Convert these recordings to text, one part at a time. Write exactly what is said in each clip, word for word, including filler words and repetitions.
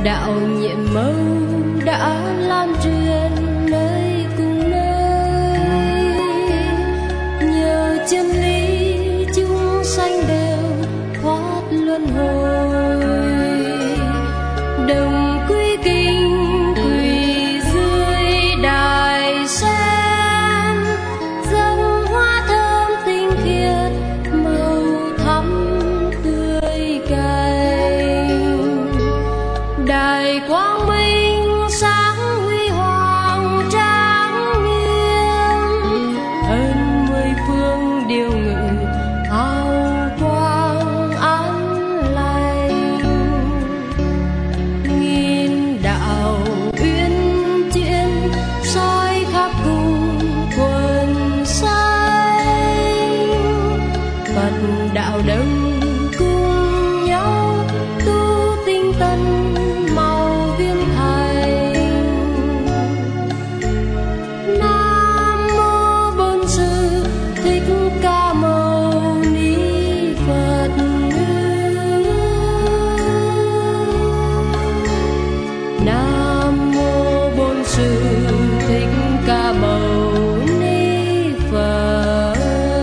đạo nhiệm mẫu đã lan truyền nơi cùng nơi, nhờ chân lý chúng sanh đều thoát luân hồi, đồng quy kinh quỳ dưới đài sen, dâng hoa thơm tinh khiết màu thắm tươi cành, đài quang minh sáng huy hoàng trang nghiêm, ơn mười phương điều ngự hào quang an lành, nghìn đạo uyên chuyển soi khắp cùng quần xanh, Phật đạo đồng cùng nhau tu tinh tấn màu viên thành. Nam mô Bổn Sư Thích Ca Mâu Ni Phật. Nam mô Bổn Sư Thích Ca Mâu Ni Phật.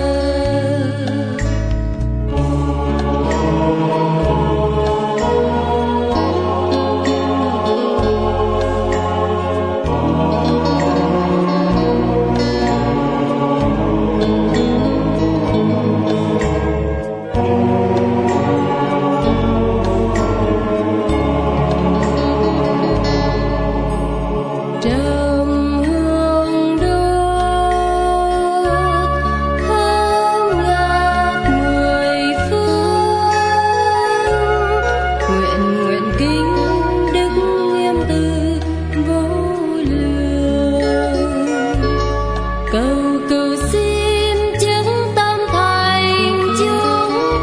Trầm hương đốt thơm ngát mười phương, nguyện nguyện kính đức nghiêm từ vô lượng, cầu cầu xin chứng tâm thành chúng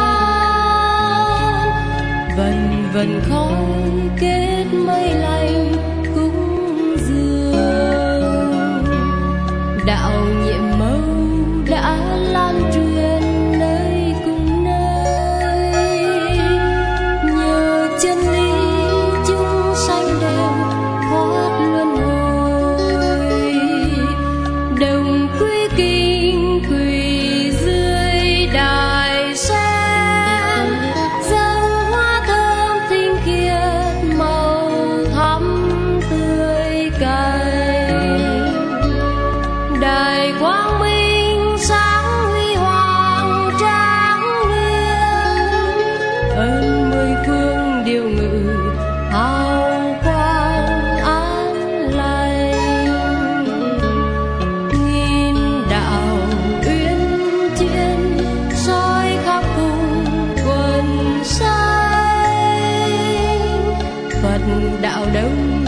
con, vần vần khói kết mây lành cúng dường, đạo nhiệm mẫu đã lan truyền nơi cùng nơi, nhờ chân lý chúng sanh đều thoát luân hồi, đồng quy kinh quỳ dưới đài sen, dâng hoa thơm tinh khiết màu thắm tươi cành, đài quang minh sáng huy hoàng trang nghiêm, ơn mười phương điều ngự hào quang an lành, nghìn đạo uyên chuyển soi khắp cùng quần xanh, Phật đạo đồng